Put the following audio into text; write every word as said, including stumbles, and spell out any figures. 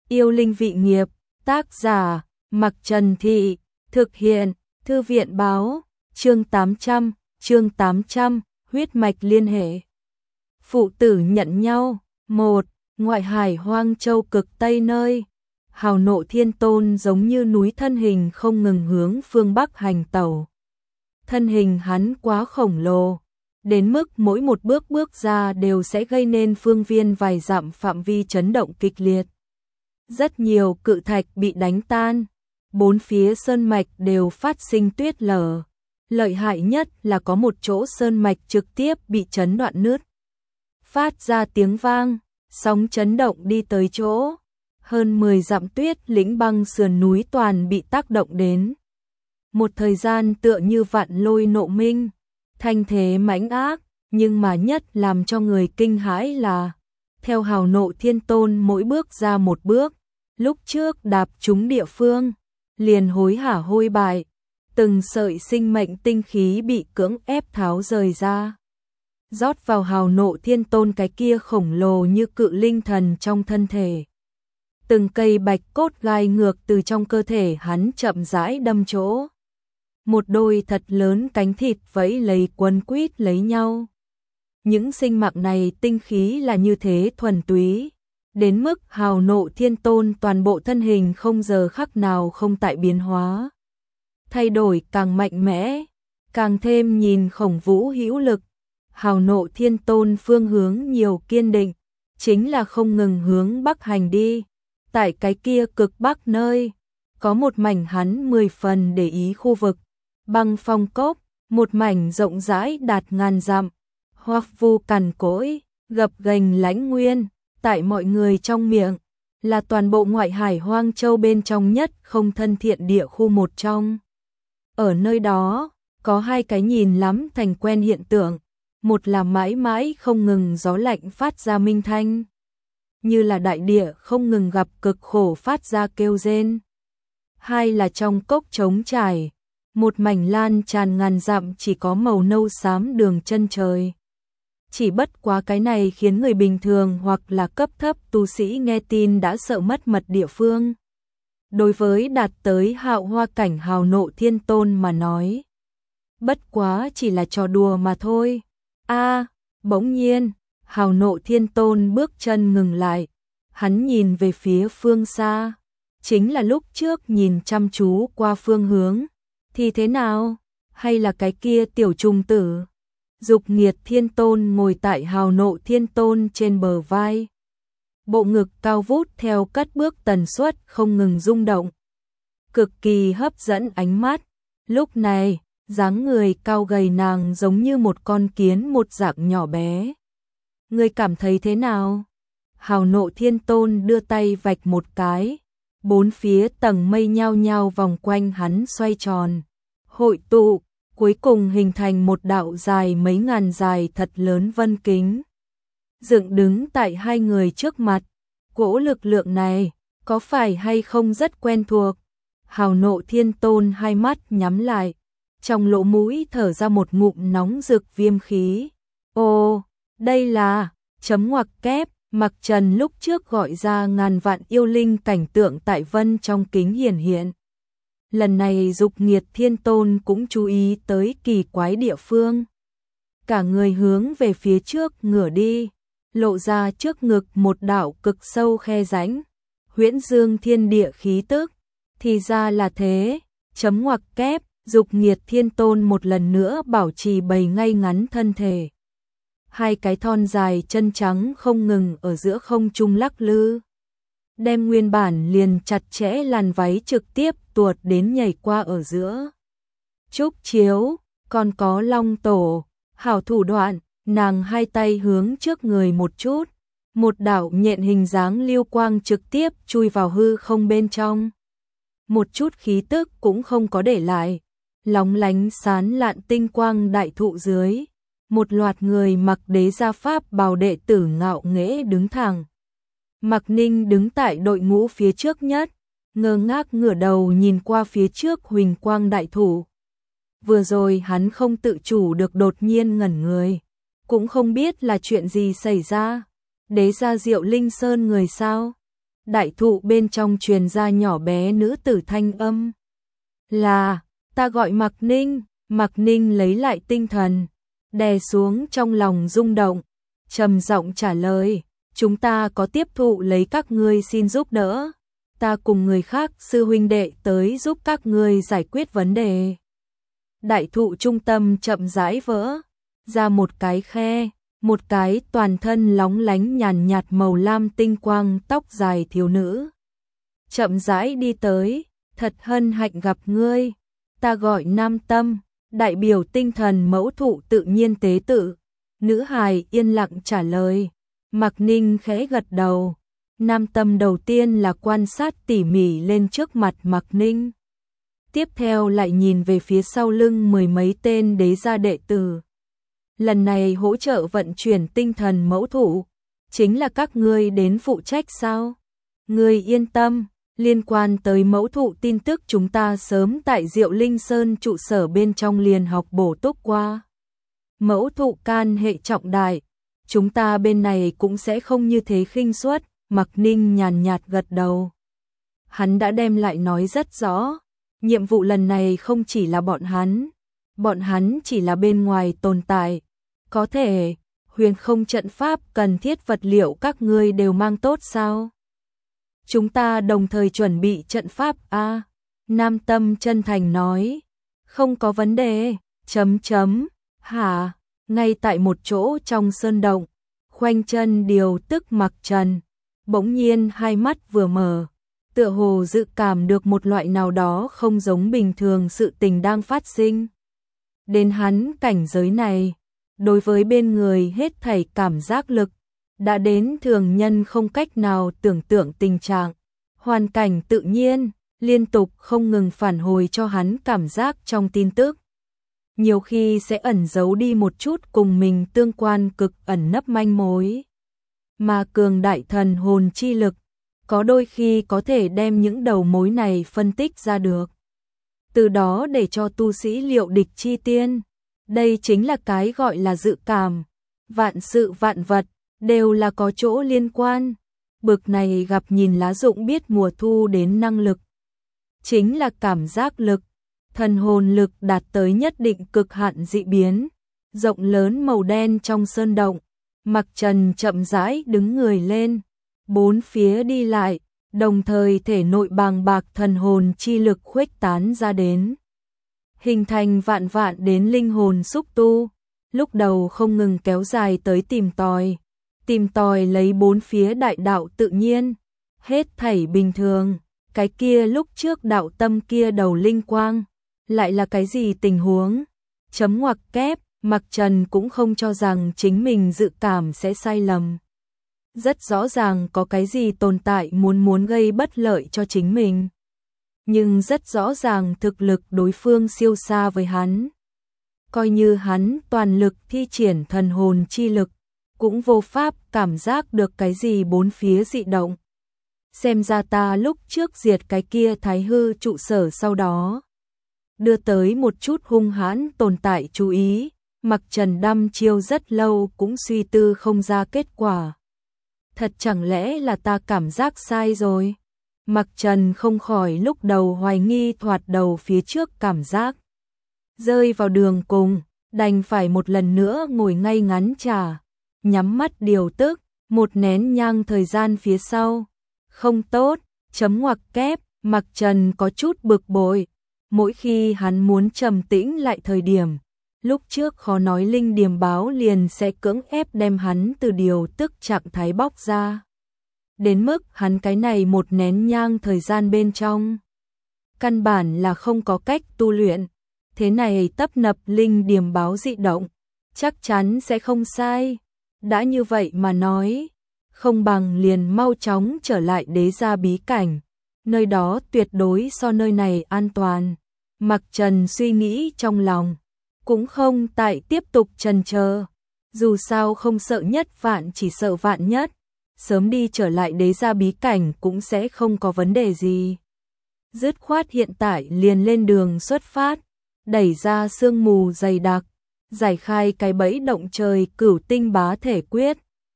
Yêu linh vị nghiệp, tác giả, Mặc Trần Thị, thực hiện, Thư viện báo, chương tám trăm, chương tám trăm, huyết mạch liên hệ. Phụ tử nhận nhau, một, ngoại hải hoang châu cực Tây nơi. Hào Nộ Thiên Tôn giống như núi thân hình không ngừng hướng phương Bắc hành tẩu. Thân hình hắn quá khổng lồ, đến mức mỗi một bước bước ra đều sẽ gây nên phương viên vài dặm phạm vi chấn động kịch liệt. Rất nhiều cự thạch bị đánh tan, bốn phía sơn mạch đều phát sinh tuyết lở. Lợi hại nhất là có một chỗ sơn mạch trực tiếp bị chấn đoạn nứt. Phát ra tiếng vang, sóng chấn động đi tới chỗ. Hơn mười dặm tuyết lĩnh băng sườn núi toàn bị tác động đến. Một thời gian tựa như vạn lôi nộ minh, thanh thế mãnh ác, nhưng mà nhất làm cho người kinh hãi là, theo Hào Nộ Thiên Tôn mỗi bước ra một bước, lúc trước đạp trúng địa phương, liền hối hả hôi bại, từng sợi sinh mệnh tinh khí bị cưỡng ép tháo rời ra. Rót vào Hào Nộ Thiên Tôn cái kia khổng lồ như cự linh thần trong thân thể. Từng cây bạch cốt gai ngược từ trong cơ thể hắn chậm rãi đâm chỗ. Một đôi thật lớn cánh thịt vẫy lấy quấn quýt lấy nhau. Những sinh mạng này tinh khí là như thế thuần túy, đến mức Hào Nộ Thiên Tôn toàn bộ thân hình không giờ khắc nào không tại biến hóa. Thay đổi càng mạnh mẽ, càng thêm nhìn khổng vũ hữu lực. Hào Nộ Thiên Tôn phương hướng nhiều kiên định, chính là không ngừng hướng bắc hành đi. Tại cái kia cực bắc nơi, có một mảnh hắn mười phần để ý khu vực, băng phong cốc, một mảnh rộng rãi đạt ngàn dặm, hoắc vu cằn cỗi, gập ghềnh lãnh nguyên, tại mọi người trong miệng, là toàn bộ ngoại hải hoang châu bên trong nhất không thân thiện địa khu một trong. Ở nơi đó, có hai cái nhìn lắm thành quen hiện tượng, một là mãi mãi không ngừng gió lạnh phát ra minh thanh, như là đại địa không ngừng gặp cực khổ phát ra kêu rên. Hai là trong cốc trống trải, một mảnh lan tràn ngàn dặm chỉ có màu nâu xám đường chân trời. Chỉ bất quá cái này khiến người bình thường hoặc là cấp thấp tu sĩ nghe tin đã sợ mất mật địa phương. Đối với đạt tới hạo hoa cảnh Hào Nộ Thiên Tôn mà nói, bất quá chỉ là trò đùa mà thôi. A, bỗng nhiên, Hào Nộ Thiên Tôn bước chân ngừng lại, hắn nhìn về phía phương xa, chính là lúc trước nhìn chăm chú qua phương hướng, thì thế nào, hay là cái kia tiểu trùng tử. Dục Nghiệt Thiên Tôn ngồi tại Hào Nộ Thiên Tôn trên bờ vai, bộ ngực cao vút theo cất bước tần suất không ngừng rung động, cực kỳ hấp dẫn ánh mắt. Lúc này, dáng người cao gầy nàng giống như một con kiến một dạng nhỏ bé. Ngươi cảm thấy thế nào? Hào Nộ Thiên Tôn đưa tay vạch một cái, bốn phía tầng mây nhao nhao vòng quanh hắn xoay tròn, hội tụ, cuối cùng hình thành một đạo dài mấy ngàn dài thật lớn vân kính. Dựng đứng tại hai người trước mặt, cỗ lực lượng này, có phải hay không rất quen thuộc? Hào Nộ Thiên Tôn hai mắt nhắm lại, trong lỗ mũi thở ra một ngụm nóng rực viêm khí. Ồ, đây là, chấm ngoặc kép, Mặc Trần lúc trước gọi ra ngàn vạn yêu linh cảnh tượng tại vân trong kính hiển hiện. Lần này Dục Nghiệt Thiên Tôn cũng chú ý tới kỳ quái địa phương. Cả người hướng về phía trước ngửa đi, lộ ra trước ngực một đạo cực sâu khe rãnh, huyễn dương thiên địa khí tức. Thì ra là thế, chấm ngoặc kép, Dục Nghiệt Thiên Tôn một lần nữa bảo trì bày ngay ngắn thân thể. Hai cái thon dài chân trắng không ngừng ở giữa không trung lắc lư, đem nguyên bản liền chặt chẽ làn váy trực tiếp tuột đến nhảy qua ở giữa. Trúc chiếu, còn có long tổ, hảo thủ đoạn, nàng hai tay hướng trước người một chút, một đạo nhện hình dáng lưu quang trực tiếp chui vào hư không bên trong. Một chút khí tức cũng không có để lại, lóng lánh sán lạn tinh quang đại thụ dưới. Một loạt người mặc đế gia pháp bào đệ tử ngạo nghễ đứng thẳng. Mạc Ninh đứng tại đội ngũ phía trước nhất, ngơ ngác ngửa đầu nhìn qua phía trước huỳnh quang đại thủ. Vừa rồi hắn không tự chủ được đột nhiên ngẩn người, cũng không biết là chuyện gì xảy ra. Đế gia Diệu Linh Sơn người sao? đại thụ bên trong truyền ra nhỏ bé nữ tử thanh âm. Là, ta gọi Mạc Ninh. Mạc Ninh lấy lại tinh thần, đè xuống trong lòng rung động, trầm giọng trả lời, chúng ta có tiếp thụ lấy các ngươi xin giúp đỡ. Ta cùng người khác sư huynh đệ tới giúp các ngươi giải quyết vấn đề. Đại thụ trung tâm chậm rãi vỡ ra một cái khe, một cái toàn thân lóng lánh nhàn nhạt màu lam tinh quang tóc dài thiếu nữ. Chậm rãi đi tới, thật hân hạnh gặp ngươi, ta gọi Nam Tâm, đại biểu tinh thần mẫu thụ tự nhiên tế tự. Nữ hài yên lặng trả lời, Mạc Ninh khẽ gật đầu. Nam Tâm đầu tiên là quan sát tỉ mỉ lên trước mặt Mạc Ninh. Tiếp theo lại nhìn về phía sau lưng mười mấy tên đế gia đệ tử. Lần này hỗ trợ vận chuyển tinh thần mẫu thụ, chính là các ngươi đến phụ trách sao? Ngươi yên tâm, liên quan tới mẫu thụ tin tức chúng ta sớm tại Diệu Linh Sơn trụ sở bên trong liền học bổ túc qua. Mẫu thụ can hệ trọng đại, chúng ta bên này cũng sẽ không như thế khinh suất. Mạc Ninh nhàn nhạt gật đầu. Hắn đã đem lại nói rất rõ, nhiệm vụ lần này không chỉ là bọn hắn, bọn hắn chỉ là bên ngoài tồn tại. Có thể, huyền không trận pháp cần thiết vật liệu các ngươi đều mang tốt sao? Chúng ta đồng thời chuẩn bị trận pháp a. Nam Tâm chân thành nói, không có vấn đề, chấm chấm, hả, ngay tại một chỗ trong sơn động, khoanh chân điều tức Mặc Trần. Bỗng nhiên hai mắt vừa mở, tựa hồ dự cảm được một loại nào đó không giống bình thường sự tình đang phát sinh. Đến hắn cảnh giới này, đối với bên người hết thảy cảm giác lực, đã đến thường nhân không cách nào tưởng tượng tình trạng. Hoàn cảnh tự nhiên, liên tục không ngừng phản hồi cho hắn cảm giác trong tin tức. Nhiều khi sẽ ẩn giấu đi một chút cùng mình tương quan cực ẩn nấp manh mối. Mà cường đại thần hồn chi lực, có đôi khi có thể đem những đầu mối này phân tích ra được. Từ đó để cho tu sĩ liệu địch chi tiên. Đây chính là cái gọi là dự cảm. Vạn sự vạn vật, đều là có chỗ liên quan. Bực này gặp nhìn lá rụng biết mùa thu đến năng lực. Chính là cảm giác lực. Thần hồn lực đạt tới nhất định cực hạn dị biến. Rộng lớn màu đen trong sơn động. Mặc Trần chậm rãi đứng người lên, bốn phía đi lại, đồng thời thể nội bàng bạc thần hồn chi lực khuếch tán ra đến. Hình thành vạn vạn đến linh hồn xúc tu, lúc đầu không ngừng kéo dài tới tìm tòi, tìm tòi lấy bốn phía đại đạo tự nhiên, hết thảy bình thường, cái kia lúc trước đạo tâm kia đầu linh quang, lại là cái gì tình huống, chấm ngoặc kép. Mặc Trần cũng không cho rằng chính mình dự cảm sẽ sai lầm. Rất rõ ràng có cái gì tồn tại muốn muốn gây bất lợi cho chính mình. Nhưng rất rõ ràng thực lực đối phương siêu xa với hắn. Coi như hắn toàn lực thi triển thần hồn chi lực, cũng vô pháp cảm giác được cái gì bốn phía dị động. Xem ra ta lúc trước diệt cái kia Thái Hư trụ sở sau đó, đưa tới một chút hung hãn tồn tại chú ý. Mặc Trần đăm chiêu rất lâu cũng suy tư không ra kết quả. Thật chẳng lẽ là ta cảm giác sai rồi? Mặc Trần không khỏi lúc đầu hoài nghi thoạt đầu phía trước cảm giác. Rơi vào đường cùng, đành phải một lần nữa ngồi ngay ngắn trả. Nhắm mắt điều tức, một nén nhang thời gian phía sau. Không tốt, chấm ngoặc kép, Mặc Trần có chút bực bội. Mỗi khi hắn muốn trầm tĩnh lại thời điểm, lúc trước khó nói linh điềm báo liền sẽ cưỡng ép đem hắn từ điều tức trạng thái bóc ra. Đến mức hắn cái này một nén nhang thời gian bên trong. Căn bản là không có cách tu luyện. Thế này tấp nập linh điềm báo dị động. Chắc chắn sẽ không sai. Đã như vậy mà nói. Không bằng liền mau chóng trở lại đế gia bí cảnh. Nơi đó tuyệt đối so nơi này an toàn. Mặc Trần suy nghĩ trong lòng. Cũng không tại tiếp tục chần chờ. Dù sao không sợ nhất vạn chỉ sợ vạn nhất. Sớm đi trở lại đế gia bí cảnh cũng sẽ không có vấn đề gì. Dứt khoát hiện tại liền lên đường xuất phát. Đẩy ra sương mù dày đặc. Giải khai cái bẫy động trời cửu tinh bá thể quyết.